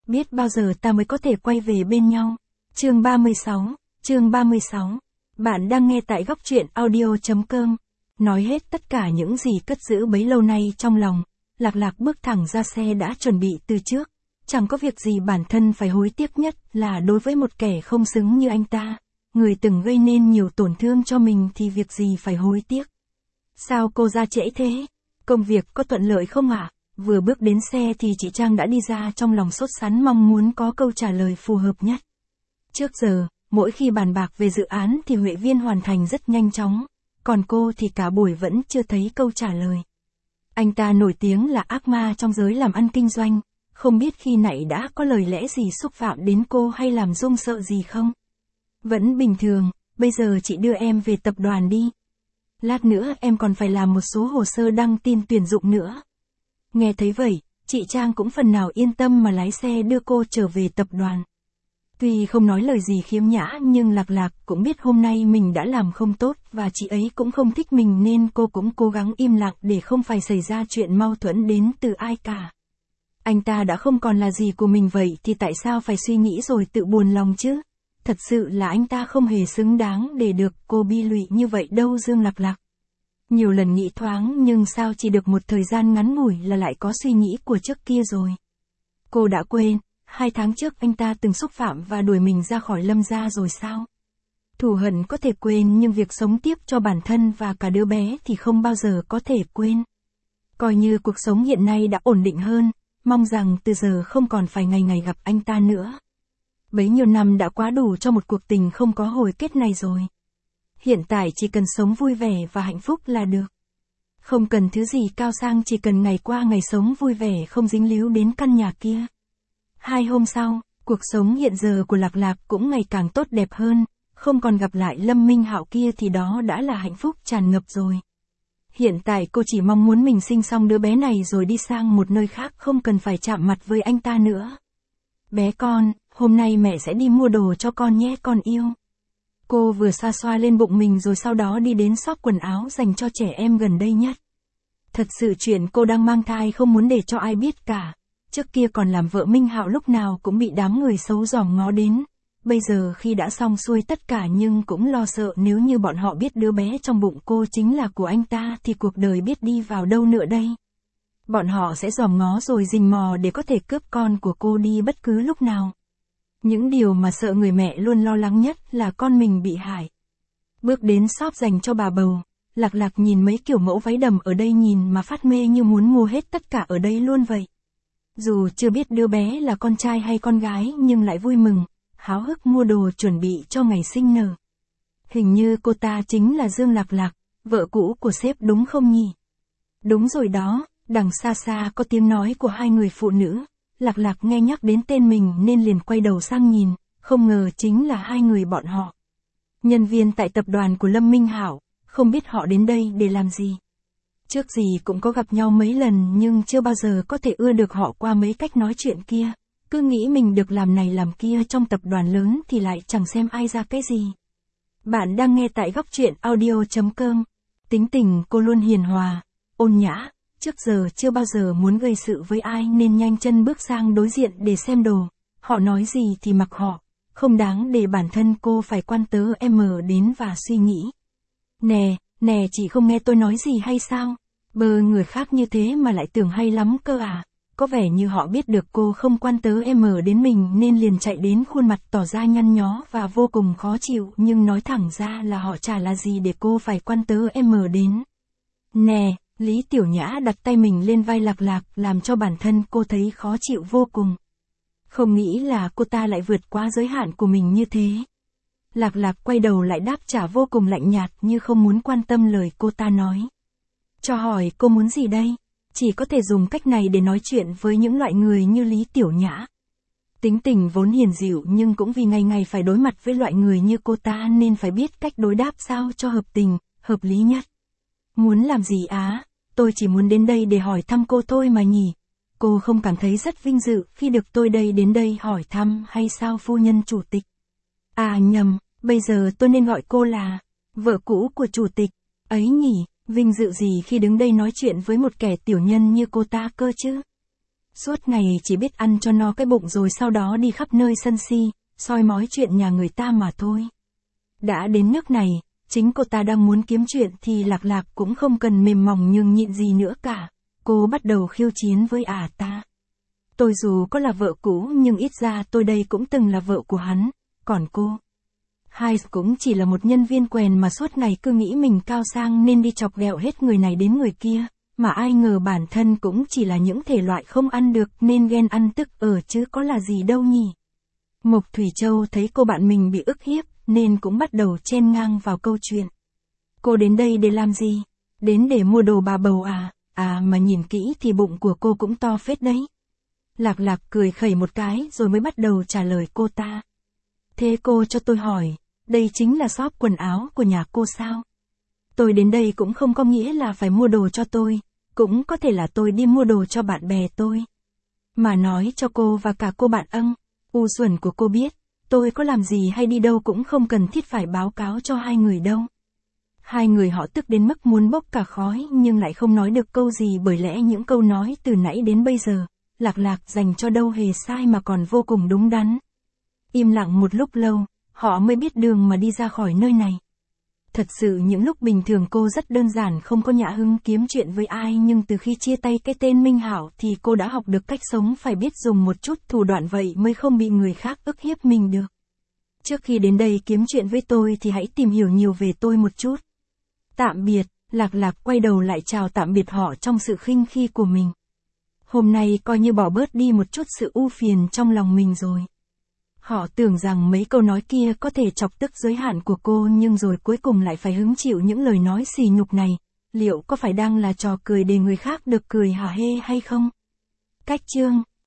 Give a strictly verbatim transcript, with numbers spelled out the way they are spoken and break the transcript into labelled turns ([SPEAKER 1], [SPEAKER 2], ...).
[SPEAKER 1] biết bao giờ ta mới có thể quay về bên nhau. Chương ba mươi sáu, chương ba mươi sáu. Bạn đang nghe tại góc truyện audio chấm com. Nói hết tất cả những gì cất giữ bấy lâu nay trong lòng, Lạc Lạc bước thẳng ra xe đã chuẩn bị từ trước. Chẳng có việc gì bản thân phải hối tiếc nhất là đối với một kẻ không xứng như anh ta. Người từng gây nên nhiều tổn thương cho mình thì việc gì phải hối tiếc. Sao cô ra trễ thế? Công việc có thuận lợi không ạ? À? Vừa bước đến xe thì chị Trang đã đi ra trong lòng sốt sắng mong muốn có câu trả lời phù hợp nhất. Trước giờ, mỗi khi bàn bạc về dự án thì Huệ Viên hoàn thành rất nhanh chóng, còn cô thì cả buổi vẫn chưa thấy câu trả lời. Anh ta nổi tiếng là ác ma trong giới làm ăn kinh doanh, không biết khi nãy đã có lời lẽ gì xúc phạm đến cô hay làm run sợ gì không? Vẫn bình thường, bây giờ chị đưa em về tập đoàn đi. Lát nữa em còn phải làm một số hồ sơ đăng tin tuyển dụng nữa. Nghe thấy vậy, chị Trang cũng phần nào yên tâm mà lái xe đưa cô trở về tập đoàn. Tuy không nói lời gì khiếm nhã nhưng Lạc Lạc cũng biết hôm nay mình đã làm không tốt và chị ấy cũng không thích mình nên cô cũng cố gắng im lặng để không phải xảy ra chuyện mâu thuẫn đến từ ai cả. Anh ta đã không còn là gì của mình vậy thì tại sao phải suy nghĩ rồi tự buồn lòng chứ? Thật sự là anh ta không hề xứng đáng để được cô bi lụy như vậy đâu Dương Lạc Lạc. Nhiều lần nghĩ thoáng nhưng sao chỉ được một thời gian ngắn ngủi là lại có suy nghĩ của trước kia rồi. Cô đã quên, hai tháng trước anh ta từng xúc phạm và đuổi mình ra khỏi Lâm gia rồi sao? Thù hận có thể quên nhưng việc sống tiếp cho bản thân và cả đứa bé thì không bao giờ có thể quên. Coi như cuộc sống hiện nay đã ổn định hơn, mong rằng từ giờ không còn phải ngày ngày gặp anh ta nữa. Bấy nhiêu năm đã quá đủ cho một cuộc tình không có hồi kết này rồi. Hiện tại chỉ cần sống vui vẻ và hạnh phúc là được. Không cần thứ gì cao sang, chỉ cần ngày qua ngày sống vui vẻ không dính líu đến căn nhà kia. Hai hôm sau, cuộc sống hiện giờ của Lạc Lạc cũng ngày càng tốt đẹp hơn, không còn gặp lại Lâm Minh Hạo kia thì đó đã là hạnh phúc tràn ngập rồi. Hiện tại cô chỉ mong muốn mình sinh xong đứa bé này rồi đi sang một nơi khác không cần phải chạm mặt với anh ta nữa. Bé con, hôm nay mẹ sẽ đi mua đồ cho con nhé con yêu. Cô vừa xoa xoa lên bụng mình rồi sau đó đi đến shop quần áo dành cho trẻ em gần đây nhất. Thật sự chuyện cô đang mang thai không muốn để cho ai biết cả. Trước kia còn làm vợ Minh Hạo lúc nào cũng bị đám người xấu dòm ngó đến. Bây giờ khi đã xong xuôi tất cả nhưng cũng lo sợ nếu như bọn họ biết đứa bé trong bụng cô chính là của anh ta thì cuộc đời biết đi vào đâu nữa đây. Bọn họ sẽ dòm ngó rồi rình mò để có thể cướp con của cô đi bất cứ lúc nào. Những điều mà sợ người mẹ luôn lo lắng nhất là con mình bị hại. Bước đến shop dành cho bà bầu, Lạc Lạc nhìn mấy kiểu mẫu váy đầm ở đây nhìn mà phát mê như muốn mua hết tất cả ở đây luôn vậy. Dù chưa biết đứa bé là con trai hay con gái nhưng lại vui mừng, háo hức mua đồ chuẩn bị cho ngày sinh nở. Hình như cô ta chính là Dương Lạc Lạc, vợ cũ của sếp đúng không nhỉ? Đúng rồi đó, đằng xa xa có tiếng nói của hai người phụ nữ. Lạc Lạc nghe nhắc đến tên mình nên liền quay đầu sang nhìn, không ngờ chính là hai người bọn họ. Nhân viên tại tập đoàn của Lâm Minh Hạo, không biết họ đến đây để làm gì. Trước gì cũng có gặp nhau mấy lần nhưng chưa bao giờ có thể ưa được họ qua mấy cách nói chuyện kia. Cứ nghĩ mình được làm này làm kia trong tập đoàn lớn thì lại chẳng xem ai ra cái gì. Bạn đang nghe tại góc truyện audio chấm com. Tính tình cô luôn hiền hòa, ôn nhã. Trước giờ chưa bao giờ muốn gây sự với ai nên nhanh chân bước sang đối diện để xem đồ. Họ nói gì thì mặc họ. Không đáng để bản thân cô phải quan tớ em đến và suy nghĩ. Nè, nè chị không nghe tôi nói gì hay sao? Bơ người khác như thế mà lại tưởng hay lắm cơ à? Có vẻ như họ biết được cô không quan tớ em đến mình nên liền chạy đến khuôn mặt tỏ ra nhăn nhó và vô cùng khó chịu nhưng nói thẳng ra là họ chả là gì để cô phải quan tớ em đến. Nè. Lý Tiểu Nhã đặt tay mình lên vai Lạc Lạc làm cho bản thân cô thấy khó chịu vô cùng. Không nghĩ là cô ta lại vượt quá giới hạn của mình như thế. Lạc Lạc quay đầu lại đáp trả vô cùng lạnh nhạt như không muốn quan tâm lời cô ta nói. Cho hỏi cô muốn gì đây? Chỉ có thể dùng cách này để nói chuyện với những loại người như Lý Tiểu Nhã. Tính tình vốn hiền dịu nhưng cũng vì ngày ngày phải đối mặt với loại người như cô ta nên phải biết cách đối đáp sao cho hợp tình, hợp lý nhất. Muốn làm gì á? Tôi chỉ muốn đến đây để hỏi thăm cô thôi mà nhỉ. Cô không cảm thấy rất vinh dự khi được tôi đây đến đây hỏi thăm hay sao phu nhân chủ tịch? À nhầm, bây giờ tôi nên gọi cô là vợ cũ của chủ tịch. Ấy nhỉ, vinh dự gì khi đứng đây nói chuyện với một kẻ tiểu nhân như cô ta cơ chứ? Suốt ngày chỉ biết ăn cho no cái bụng rồi sau đó đi khắp nơi sân si, soi mói chuyện nhà người ta mà thôi. Đã đến nước này, chính cô ta đang muốn kiếm chuyện thì Lạc Lạc cũng không cần mềm mỏng nhường nhịn gì nữa cả. Cô bắt đầu khiêu chiến với ả ta. Tôi dù có là vợ cũ nhưng ít ra tôi đây cũng từng là vợ của hắn, còn cô. Hai cũng chỉ là một nhân viên quèn mà suốt ngày cứ nghĩ mình cao sang nên đi chọc ghẹo hết người này đến người kia, mà ai ngờ bản thân cũng chỉ là những thể loại không ăn được nên ghen ăn tức ở chứ có là gì đâu nhỉ. Mộc Thủy Châu thấy cô bạn mình bị ức hiếp nên cũng bắt đầu chen ngang vào câu chuyện. Cô đến đây để làm gì? Đến để mua đồ bà bầu à? À mà nhìn kỹ thì bụng của cô cũng to phết đấy. Lạc Lạc cười khẩy một cái rồi mới bắt đầu trả lời cô ta. Thế cô cho tôi hỏi, đây chính là shop quần áo của nhà cô sao? Tôi đến đây cũng không có nghĩa là phải mua đồ cho tôi, cũng có thể là tôi đi mua đồ cho bạn bè tôi. Mà nói cho cô và cả cô bạn ân, u xuẩn của cô biết, tôi có làm gì hay đi đâu cũng không cần thiết phải báo cáo cho hai người đâu. Hai người họ tức đến mức muốn bốc cả khói nhưng lại không nói được câu gì bởi lẽ những câu nói từ nãy đến bây giờ, Lạc Lạc dành cho đâu hề sai mà còn vô cùng đúng đắn. Im lặng một lúc lâu, họ mới biết đường mà đi ra khỏi nơi này. Thật sự những lúc bình thường cô rất đơn giản không có nhã hứng kiếm chuyện với ai nhưng từ khi chia tay cái tên Minh Hảo thì cô đã học được cách sống phải biết dùng một chút thủ đoạn vậy mới không bị người khác ức hiếp mình được. Trước khi đến đây kiếm chuyện với tôi thì hãy tìm hiểu nhiều về tôi một chút. Tạm biệt, Lạc Lạc quay đầu lại chào tạm biệt họ trong sự khinh khi của mình. Hôm nay coi như bỏ bớt đi một chút sự u phiền trong lòng mình rồi. Họ tưởng rằng mấy câu nói kia có thể chọc tức giới hạn của cô nhưng rồi cuối cùng lại phải hứng chịu những lời nói xì nhục này. Liệu có phải đang là trò cười để người khác được cười hả hê hay không? Cách chương